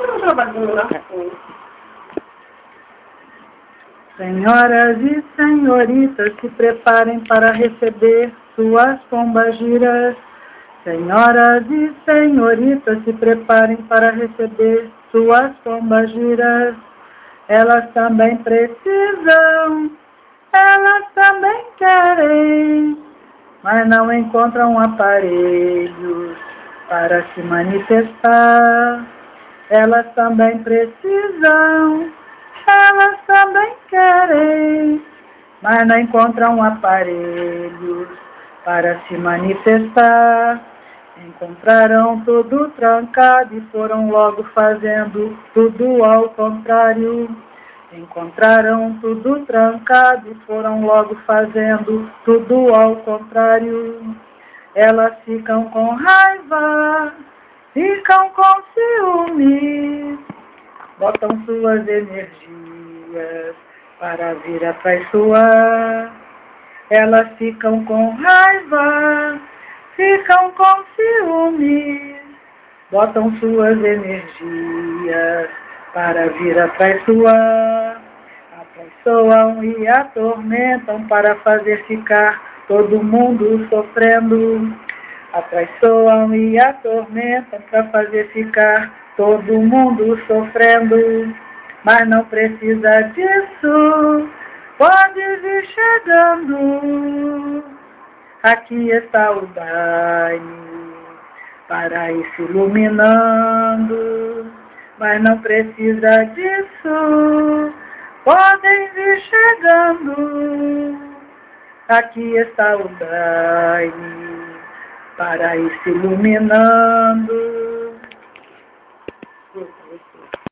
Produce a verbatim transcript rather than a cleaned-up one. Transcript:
Senhoras e senhoritas, se preparem para receber suas pombagiras. Senhoras e senhoritas, se preparem para receber suas pombagiras. Elas também precisam, elas também querem, mas não encontram aparelhos para se manifestar. Elas também precisam, elas também querem, mas não encontram aparelhos para se manifestar. Encontraram tudo trancado e foram logo fazendo tudo ao contrário. Encontraram tudo trancado e foram logo fazendo tudo ao contrário. Elas ficam com raiva, ficam com ciúmes, botam suas energias para vir atraiçoar. Elas ficam com raiva, ficam com ciúmes, botam suas energias para vir atraiçoar. Atraiçoam e atormentam para fazer ficar todo mundo sofrendo. Atraiçoam e atormentam para fazer ficar todo mundo sofrendo. Mas não precisa disso, pode vir chegando. Aqui está o Daime para ir se iluminando. Mas não precisa disso, podem vir chegando. Aqui está o Daime para ir se iluminando.